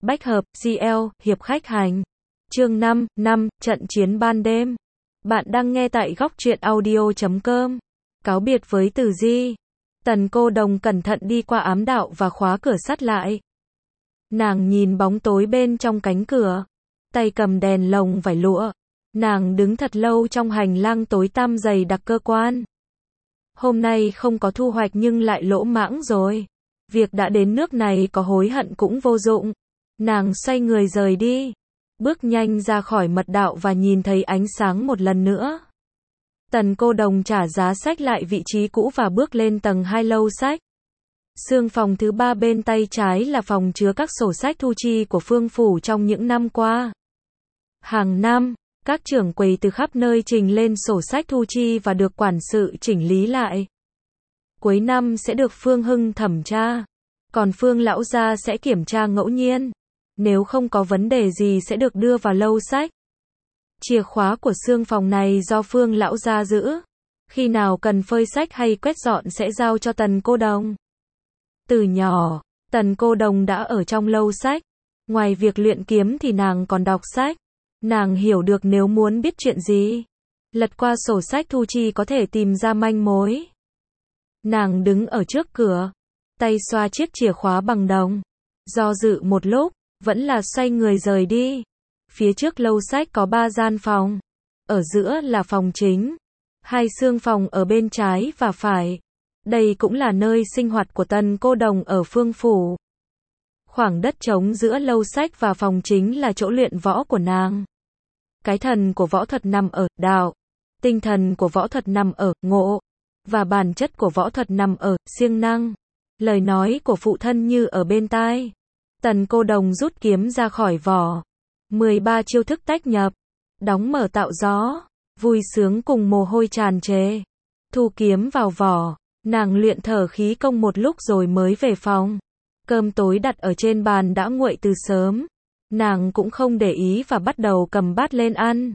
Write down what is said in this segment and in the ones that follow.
Bách hợp, GL, hiệp khách hành. Chương 5, trận chiến ban đêm. Bạn đang nghe tại góc truyện audio.com. Cáo biệt với Từ Di. Tần Cô Đồng cẩn thận đi qua ám đạo và khóa cửa sắt lại. Nàng nhìn bóng tối bên trong cánh cửa. Tay cầm đèn lồng vải lụa. Nàng đứng thật lâu trong hành lang tối tăm dày đặc cơ quan. Hôm nay không có thu hoạch nhưng lại lỗ mãng rồi. Việc đã đến nước này có hối hận cũng vô dụng. Nàng xoay người rời đi. Bước nhanh ra khỏi mật đạo và nhìn thấy ánh sáng một lần nữa. Tần Cô Đồng trả giá sách lại vị trí cũ và bước lên tầng 2 lâu sách. Xương phòng thứ 3 bên tay trái là phòng chứa các sổ sách thu chi của Phương Phủ trong những năm qua. Hàng năm, các trưởng quầy từ khắp nơi trình lên sổ sách thu chi và được quản sự chỉnh lý lại. Cuối năm sẽ được Phương Hưng thẩm tra, còn Phương lão gia sẽ kiểm tra ngẫu nhiên. Nếu không có vấn đề gì sẽ được đưa vào lâu sách. Chìa khóa của xương phòng này do Phương lão gia giữ. Khi nào cần phơi sách hay quét dọn sẽ giao cho Tần Cô Đồng. Từ nhỏ, Tần Cô Đồng đã ở trong lâu sách. Ngoài việc luyện kiếm thì nàng còn đọc sách. Nàng hiểu được nếu muốn biết chuyện gì, lật qua sổ sách thu chi có thể tìm ra manh mối. Nàng đứng ở trước cửa, tay xoa chiếc chìa khóa bằng đồng. Do dự một lúc, vẫn là xoay người rời đi. Phía trước lâu sách có 3 gian phòng. Ở giữa là phòng chính. 2 xương phòng ở bên trái và phải. Đây cũng là nơi sinh hoạt của Tần Cô Đồng ở Phương Phủ. Khoảng đất trống giữa lâu sách và phòng chính là chỗ luyện võ của nàng. Cái thần của võ thuật nằm ở đạo, tinh thần của võ thuật nằm ở ngộ, và bản chất của võ thuật nằm ở siêng năng. Lời nói của phụ thân như ở bên tai. Tần Cô Đồng rút kiếm ra khỏi vỏ. 13 chiêu thức tách nhập, đóng mở tạo gió, vui sướng cùng mồ hôi tràn trề. Thu kiếm vào vỏ, nàng luyện thở khí công một lúc rồi mới về phòng. Cơm tối đặt ở trên bàn đã nguội từ sớm. Nàng cũng không để ý và bắt đầu cầm bát lên ăn.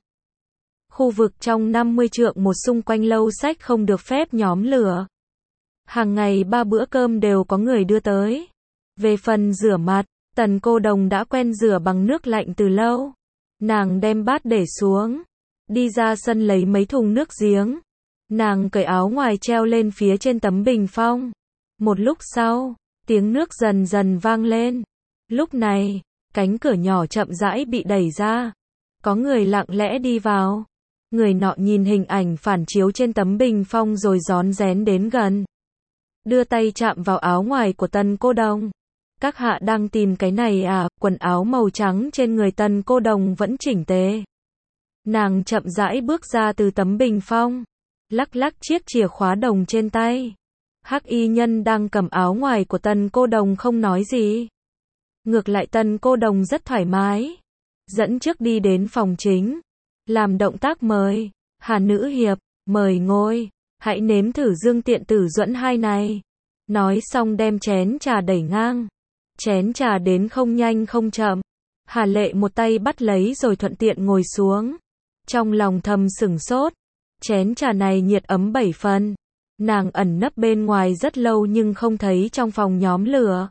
Khu vực trong 50 trượng một xung quanh lâu sách không được phép nhóm lửa. Hàng ngày 3 bữa cơm đều có người đưa tới. Về phần rửa mặt, Tần Cô Đồng đã quen rửa bằng nước lạnh từ lâu. Nàng đem bát để xuống, đi ra sân lấy mấy thùng nước giếng. Nàng cởi áo ngoài treo lên phía trên tấm bình phong. Một lúc sau, tiếng nước dần dần vang lên. Lúc này, cánh cửa nhỏ chậm rãi bị đẩy ra. Có người lặng lẽ đi vào. Người nọ nhìn hình ảnh phản chiếu trên tấm bình phong rồi rón rén đến gần. Đưa tay chạm vào áo ngoài của Tần Cô Đồng. Các hạ đang tìm cái này à? Quần áo màu trắng trên người Tần Cô Đồng vẫn chỉnh tề. Nàng chậm rãi bước ra từ tấm bình phong. Lắc lắc chiếc chìa khóa đồng trên tay. Hắc y nhân đang cầm áo ngoài của Tần Cô Đồng không nói gì. Ngược lại Tần Cô Đồng rất thoải mái. Dẫn trước đi đến phòng chính. Làm động tác mời. Hà nữ hiệp, mời ngồi. Hãy nếm thử dương tiện tử duẫn hai này. Nói xong đem chén trà đẩy ngang. Chén trà đến không nhanh không chậm. Hà lệ một tay bắt lấy rồi thuận tiện ngồi xuống. Trong lòng thầm sửng sốt. Chén trà này nhiệt ấm 7 phần. Nàng ẩn nấp bên ngoài rất lâu nhưng không thấy trong phòng nhóm lửa.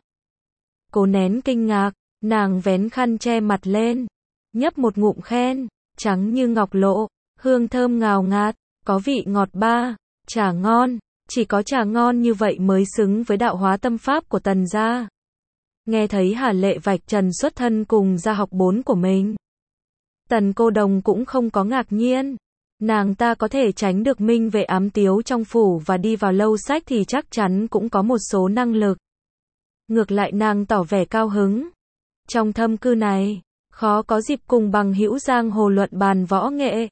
Cố nén kinh ngạc, nàng vén khăn che mặt lên, nhấp một ngụm khen, trắng như ngọc lộ, hương thơm ngào ngạt, có vị ngọt ba, trà ngon, chỉ có trà ngon như vậy mới xứng với đạo hóa tâm pháp của Tần gia. Nghe thấy Hà Lệ vạch trần xuất thân cùng gia học 4 của mình. Tần Cô Đồng cũng không có ngạc nhiên. Nàng ta có thể tránh được minh vệ ám tiếu trong phủ và đi vào lâu sách thì chắc chắn cũng có một số năng lực. Ngược lại nàng tỏ vẻ cao hứng. Trong thâm cư này, khó có dịp cùng bằng hữu giang hồ luận bàn võ nghệ.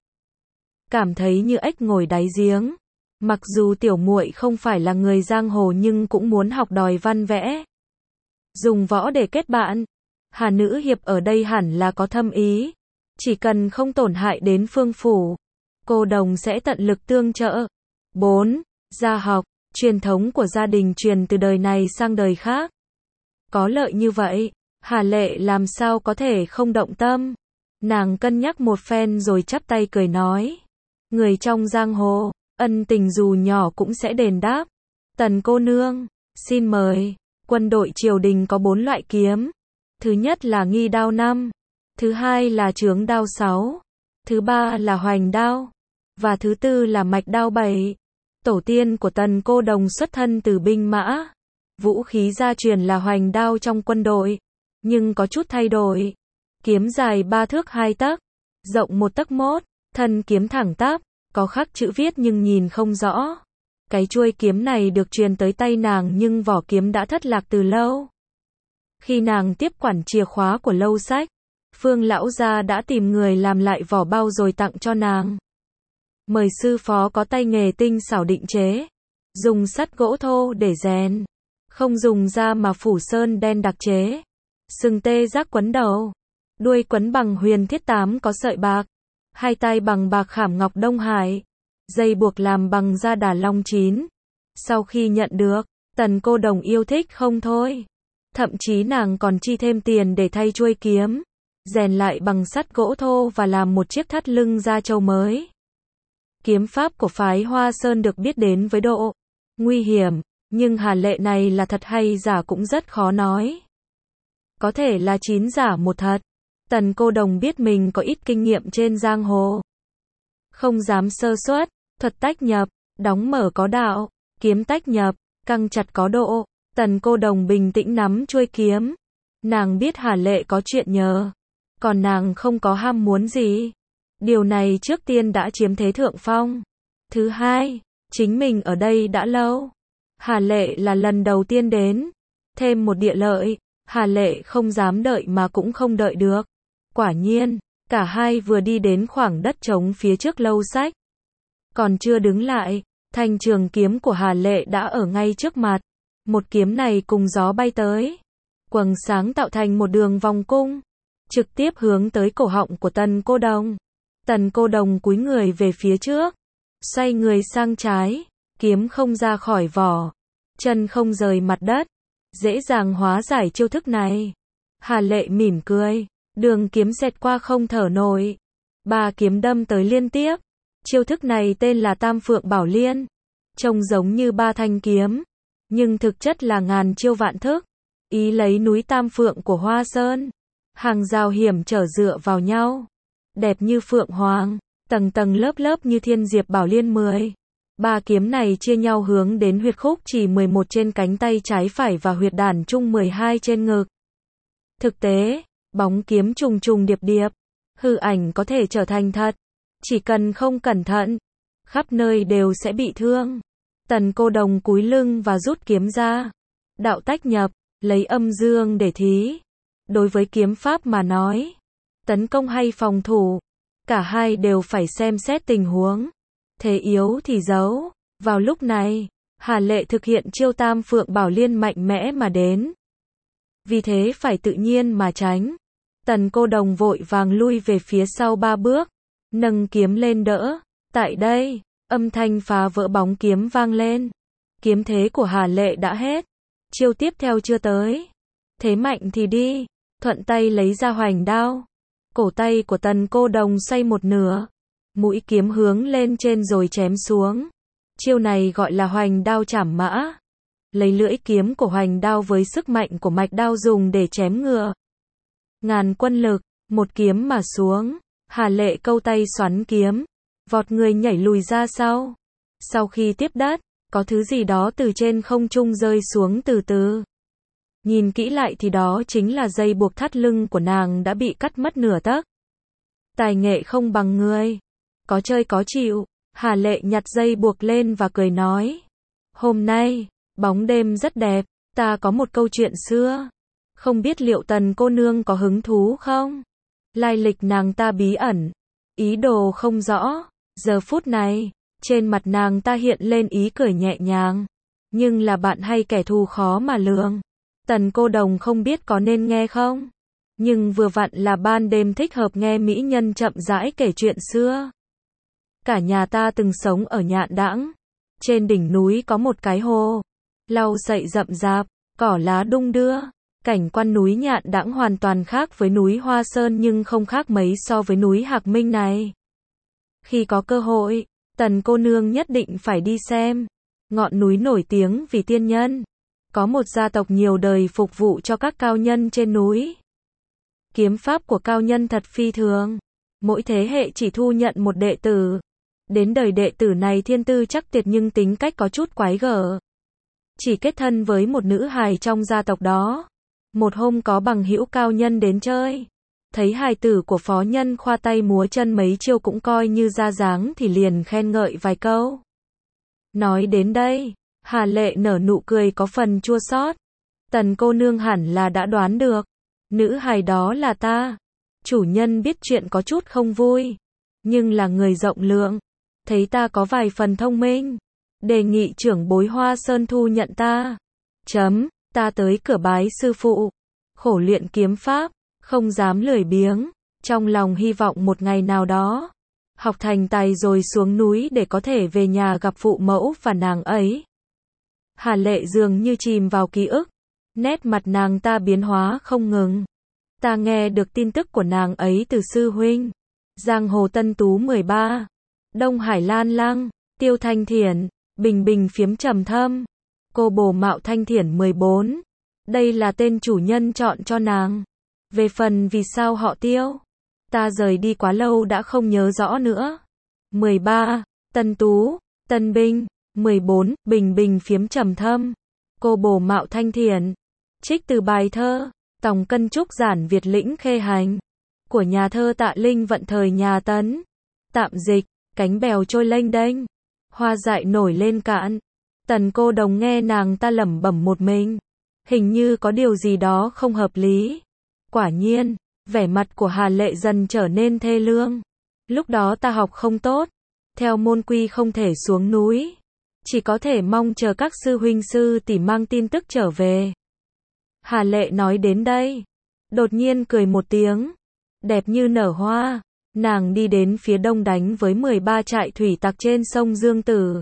Cảm thấy như ếch ngồi đáy giếng. Mặc dù tiểu muội không phải là người giang hồ nhưng cũng muốn học đòi văn vẽ. Dùng võ để kết bạn. Hà nữ hiệp ở đây hẳn là có thâm ý. Chỉ cần không tổn hại đến Phương Phủ, Cô Đồng sẽ tận lực tương trợ. 4. Gia học, truyền thống của gia đình truyền từ đời này sang đời khác. Có lợi như vậy, Hà Lệ làm sao có thể không động tâm. Nàng cân nhắc một phen rồi chắp tay cười nói. Người trong giang hồ, ân tình dù nhỏ cũng sẽ đền đáp. Tần cô nương, xin mời. Quân đội triều đình có 4 loại kiếm. Thứ nhất là nghi đao 5, thứ hai là chướng đao 6, thứ ba là hoành đao, và thứ tư là mạch đao 7. Tổ tiên của Tần Cô Đồng xuất thân từ binh mã. Vũ khí gia truyền là hoành đao trong quân đội, nhưng có chút thay đổi. Kiếm dài 3 thước 2 tấc, rộng 1 tấc 1, thân kiếm thẳng tắp, có khắc chữ viết nhưng nhìn không rõ. Cái chuôi kiếm này được truyền tới tay nàng nhưng vỏ kiếm đã thất lạc từ lâu. Khi nàng tiếp quản chìa khóa của lâu sách, Phương lão gia đã tìm người làm lại vỏ bao rồi tặng cho nàng. Mời sư phó có tay nghề tinh xảo định chế, dùng sắt gỗ thô để rèn, không dùng da mà phủ sơn đen đặc chế. Sừng tê giác quấn đầu, đuôi quấn bằng huyền thiết 8 có sợi bạc, hai tay bằng bạc khảm ngọc Đông Hải, dây buộc làm bằng da Đà Long 9. Sau khi nhận được, Tần Cô Đồng yêu thích không thôi. Thậm chí nàng còn chi thêm tiền để thay chuôi kiếm, rèn lại bằng sắt gỗ thô và làm một chiếc thắt lưng da trâu mới. Kiếm pháp của phái Hoa Sơn được biết đến với độ nguy hiểm, nhưng Hà Lệ này là thật hay giả cũng rất khó nói. Có thể là 9 giả 1 thật. Tần Cô Đồng biết mình có ít kinh nghiệm trên giang hồ, không dám sơ suất. Thuật tách nhập, đóng mở có đạo, kiếm tách nhập, căng chặt có độ. Tần Cô Đồng bình tĩnh nắm chuôi kiếm. Nàng biết Hà Lệ có chuyện nhờ, còn nàng không có ham muốn gì. Điều này trước tiên đã chiếm thế thượng phong. Thứ hai, chính mình ở đây đã lâu. Hà Lệ là lần đầu tiên đến. Thêm một địa lợi, Hà Lệ không dám đợi mà cũng không đợi được. Quả nhiên, cả hai vừa đi đến khoảng đất trống phía trước lâu sách. Còn chưa đứng lại, thanh trường kiếm của Hà Lệ đã ở ngay trước mặt. Một kiếm này cùng gió bay tới. Quầng sáng tạo thành một đường vòng cung, trực tiếp hướng tới cổ họng của Tần Cô Đồng. Tần Cô Đồng cúi người về phía trước, xoay người sang trái, kiếm không ra khỏi vỏ, chân không rời mặt đất, dễ dàng hóa giải chiêu thức này. Hà Lệ mỉm cười, đường kiếm xẹt qua không thở nổi. 3 kiếm đâm tới liên tiếp. Chiêu thức này tên là Tam Phượng Bảo Liên. Trông giống như 3 thanh kiếm, nhưng thực chất là ngàn chiêu vạn thức. Ý lấy núi Tam Phượng của Hoa Sơn, hàng rào hiểm trở dựa vào nhau, đẹp như phượng hoàng, tầng tầng lớp lớp như thiên diệp bảo liên 10. 3 kiếm này chia nhau hướng đến huyệt khúc chỉ 11 trên cánh tay trái phải và huyệt đản trung 12 trên ngực. Thực tế, bóng kiếm trùng trùng điệp điệp, hư ảnh có thể trở thành thật, chỉ cần không cẩn thận, khắp nơi đều sẽ bị thương. Tần Cô Đồng cúi lưng và rút kiếm ra. Đạo tách nhập, lấy âm dương để thí. Đối với kiếm pháp mà nói, tấn công hay phòng thủ, cả hai đều phải xem xét tình huống. Thế yếu thì giấu. Vào lúc này, Hà Lệ thực hiện chiêu Tam Phượng Bảo Liên mạnh mẽ mà đến. Vì thế phải tự nhiên mà tránh. Tần Cô Đồng vội vàng lui về phía sau 3 bước, nâng kiếm lên đỡ. Tại đây, âm thanh phá vỡ bóng kiếm vang lên. Kiếm thế của Hà Lệ đã hết. Chiêu tiếp theo chưa tới. Thế mạnh thì đi. Thuận tay lấy ra hoành đao. Cổ tay của Tần Cô Đồng xoay một nửa. Mũi kiếm hướng lên trên rồi chém xuống. Chiêu này gọi là hoành đao chảm mã. Lấy lưỡi kiếm của hoành đao với sức mạnh của mạch đao dùng để chém ngựa. Ngàn quân lực, một kiếm mà xuống. Hà Lệ câu tay xoắn kiếm, vọt người nhảy lùi ra sau. Sau khi tiếp đất, có thứ gì đó từ trên không trung rơi xuống từ từ. Nhìn kỹ lại thì đó chính là dây buộc thắt lưng của nàng đã bị cắt mất nửa tấc. Tài nghệ không bằng người, có chơi có chịu. Hà Lệ nhặt dây buộc lên và cười nói: Hôm nay, bóng đêm rất đẹp, ta có một câu chuyện xưa. Không biết liệu Tần cô nương có hứng thú không? Lai lịch nàng ta bí ẩn, ý đồ không rõ. Giờ phút này, trên mặt nàng ta hiện lên ý cười nhẹ nhàng. Nhưng là bạn hay kẻ thù khó mà lường. Tần Cô Đồng không biết có nên nghe không? Nhưng vừa vặn là ban đêm thích hợp nghe mỹ nhân chậm rãi kể chuyện xưa. Cả nhà ta từng sống ở Nhạn Đãng. Trên đỉnh núi có một cái hồ, lau sậy rậm rạp, cỏ lá đung đưa. Cảnh quan núi Nhạn Đãng hoàn toàn khác với núi Hoa Sơn nhưng không khác mấy so với núi Hạc Minh này. Khi có cơ hội, Tần cô nương nhất định phải đi xem. Ngọn núi nổi tiếng vì tiên nhân. Có một gia tộc nhiều đời phục vụ cho các cao nhân trên núi. Kiếm pháp của cao nhân thật phi thường. Mỗi thế hệ chỉ thu nhận một đệ tử. Đến đời đệ tử này thiên tư chắc tuyệt nhưng tính cách có chút quái gở. Chỉ kết thân với một nữ hài trong gia tộc đó. Một hôm có bằng hữu cao nhân đến chơi. Thấy hài tử của phó nhân khoa tay múa chân mấy chiêu cũng coi như ra dáng thì liền khen ngợi vài câu. Nói đến đây, Hà Lệ nở nụ cười có phần chua xót. Tần cô nương hẳn là đã đoán được. Nữ hài đó là ta. Chủ nhân biết chuyện có chút không vui. Nhưng là người rộng lượng. Thấy ta có vài phần thông minh. Đề nghị trưởng bối Hoa Sơn thu nhận ta. Ta tới cửa bái sư phụ. Khổ luyện kiếm pháp. Không dám lười biếng. Trong lòng hy vọng một ngày nào đó. Học thành tài rồi xuống núi để có thể về nhà gặp phụ mẫu và nàng ấy. Hà Lệ dường như chìm vào ký ức. Nét mặt nàng ta biến hóa không ngừng. Ta nghe được tin tức của nàng ấy từ sư huynh. Giang Hồ Tân Tú 13. Đông Hải Lan Lăng. Tiêu Thanh Thiển. Bình Bình Phiếm Trầm Thâm. Cô Bồ Mạo Thanh Thiển 14. Đây là tên chủ nhân chọn cho nàng. Về phần vì sao họ Tiêu, ta rời đi quá lâu đã không nhớ rõ nữa. 13. Tân Tú. Tân Binh. 14. Bình Bình Phiếm Trầm Thâm. Cô Bồ Mạo Thanh Thiển. Trích từ bài thơ Tòng Cân Trúc Giản Việt Lĩnh Khê Hành của nhà thơ Tạ Linh vận thời nhà Tấn. Tạm dịch. Cánh bèo trôi lênh đênh, hoa dại nổi lên cạn. Tần cô đồng nghe nàng ta lẩm bẩm một mình. Hình như có điều gì đó không hợp lý. Quả nhiên, vẻ mặt của Hà Lệ dần trở nên thê lương. Lúc đó ta học không tốt. Theo môn quy không thể xuống núi. Chỉ có thể mong chờ các sư huynh sư tỷ mang tin tức trở về. Hà Lệ nói đến đây. Đột nhiên cười một tiếng. Đẹp như nở hoa. Nàng đi đến phía đông đánh với 13 trại thủy tặc trên sông Dương Tử.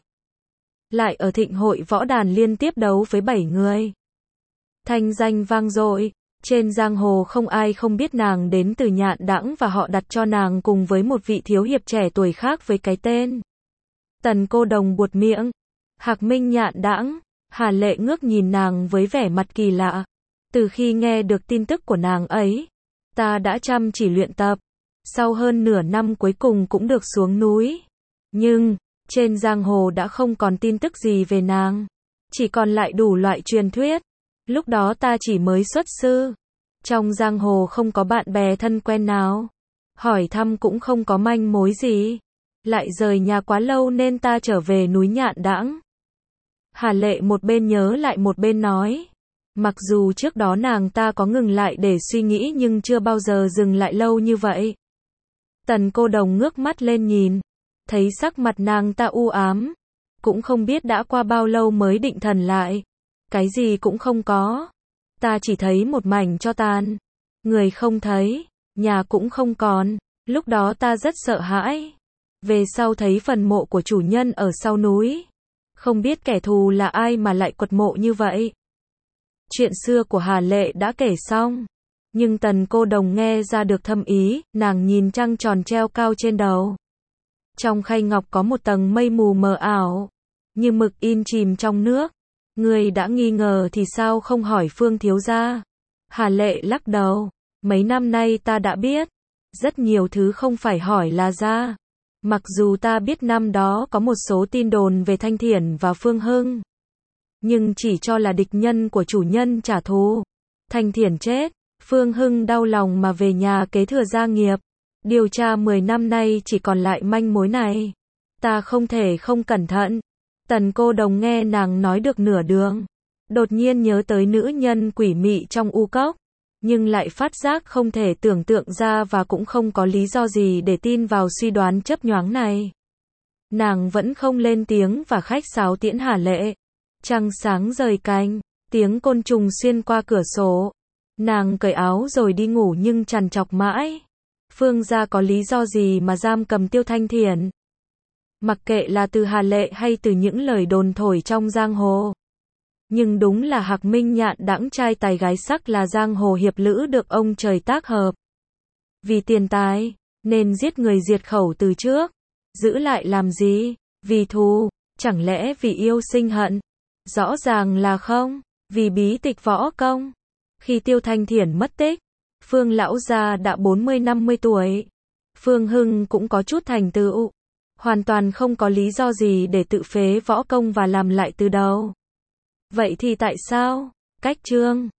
Lại ở thịnh hội võ đàn liên tiếp đấu với 7 người. Thanh danh vang dội. Trên giang hồ không ai không biết nàng đến từ Nhạn Đãng và họ đặt cho nàng cùng với một vị thiếu hiệp trẻ tuổi khác với cái tên. Tần cô đồng buột miệng. Hạc Minh Nhạn Đãng. Hà Lệ ngước nhìn nàng với vẻ mặt kỳ lạ. Từ khi nghe được tin tức của nàng ấy, ta đã chăm chỉ luyện tập. Sau hơn nửa năm cuối cùng cũng được xuống núi. Nhưng, trên giang hồ đã không còn tin tức gì về nàng. Chỉ còn lại đủ loại truyền thuyết. Lúc đó ta chỉ mới xuất sư. Trong giang hồ không có bạn bè thân quen nào. Hỏi thăm cũng không có manh mối gì. Lại rời nhà quá lâu nên ta trở về núi Nhạn Đãng. Hà Lệ một bên nhớ lại một bên nói. Mặc dù trước đó nàng ta có ngừng lại để suy nghĩ nhưng chưa bao giờ dừng lại lâu như vậy. Tần cô đồng ngước mắt lên nhìn. Thấy sắc mặt nàng ta u ám. Cũng không biết đã qua bao lâu mới định thần lại. Cái gì cũng không có. Ta chỉ thấy một mảnh tro tàn. Người không thấy. Nhà cũng không còn. Lúc đó ta rất sợ hãi. Về sau thấy phần mộ của chủ nhân ở sau núi. Không biết kẻ thù là ai mà lại quật mộ như vậy. Chuyện xưa của Hà Lệ đã kể xong. Nhưng tần cô đồng nghe ra được thâm ý, nàng nhìn trăng tròn treo cao trên đầu. Trong khay ngọc có một tầng mây mù mờ ảo, như mực in chìm trong nước. Người đã nghi ngờ thì sao không hỏi Phương thiếu gia? Hà Lệ lắc đầu. Mấy năm nay ta đã biết. Rất nhiều thứ không phải hỏi là ra. Mặc dù ta biết năm đó có một số tin đồn về Thanh Thiển và Phương Hưng. Nhưng chỉ cho là địch nhân của chủ nhân trả thù. Thanh Thiển chết. Phương Hưng đau lòng mà về nhà kế thừa gia nghiệp. Điều tra 10 năm nay chỉ còn lại manh mối này. Ta không thể không cẩn thận. Tần cô đồng nghe nàng nói được nửa đường. Đột nhiên nhớ tới nữ nhân quỷ mị trong u cốc. Nhưng lại phát giác không thể tưởng tượng ra và cũng không có lý do gì để tin vào suy đoán chớp nhoáng này. Nàng vẫn không lên tiếng và khách sáo tiễn Hà Lệ. Trăng sáng rời cánh. Tiếng côn trùng xuyên qua cửa sổ. Nàng cởi áo rồi đi ngủ nhưng trằn trọc mãi. Phương gia có lý do gì mà giam cầm Tiêu Thanh Thiển? Mặc kệ là từ Hà Lệ hay từ những lời đồn thổi trong giang hồ. Nhưng đúng là Hạc Minh Nhạn Đãng trai tài gái sắc là giang hồ hiệp lữ được ông trời tác hợp. Vì tiền tài, nên giết người diệt khẩu từ trước. Giữ lại làm gì? Vì thù, chẳng lẽ vì yêu sinh hận? Rõ ràng là không, vì bí tịch võ công. Khi Tiêu Thanh Thiển mất tích, Phương lão gia đã 40-50 tuổi. Phương Hưng cũng có chút thành tựu. Hoàn toàn không có lý do gì để tự phế võ công và làm lại từ đầu. Vậy thì tại sao? Cách Trương